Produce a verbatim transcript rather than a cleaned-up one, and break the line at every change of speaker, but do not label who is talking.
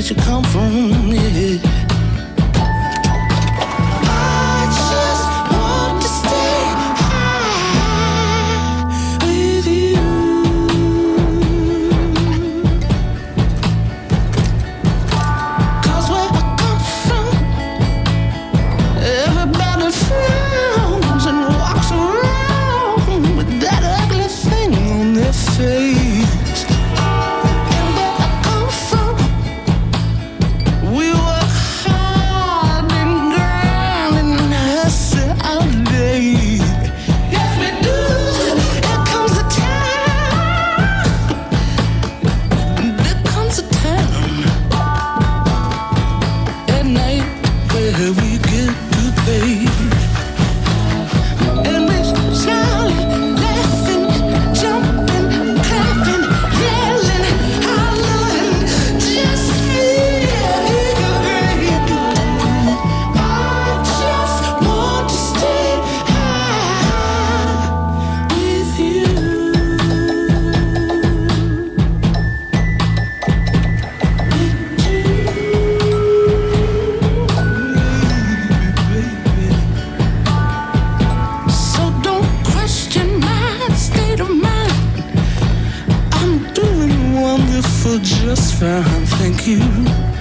you come from, yeah. I just want to stay high with you. 'Cause where I come from, everybody frowns and walks around with that ugly thing on their face. And where I come from, we work hard and grind and hustle all day. Yes, we do. There comes a time, there comes a time at night where we get to pay. And we're smiling, laughing, jumping, clapping, yelling, hollering, just feel great. I just want to stay high with you. So don't question my state of mind. I'm doing wonderful, just fine, thank you.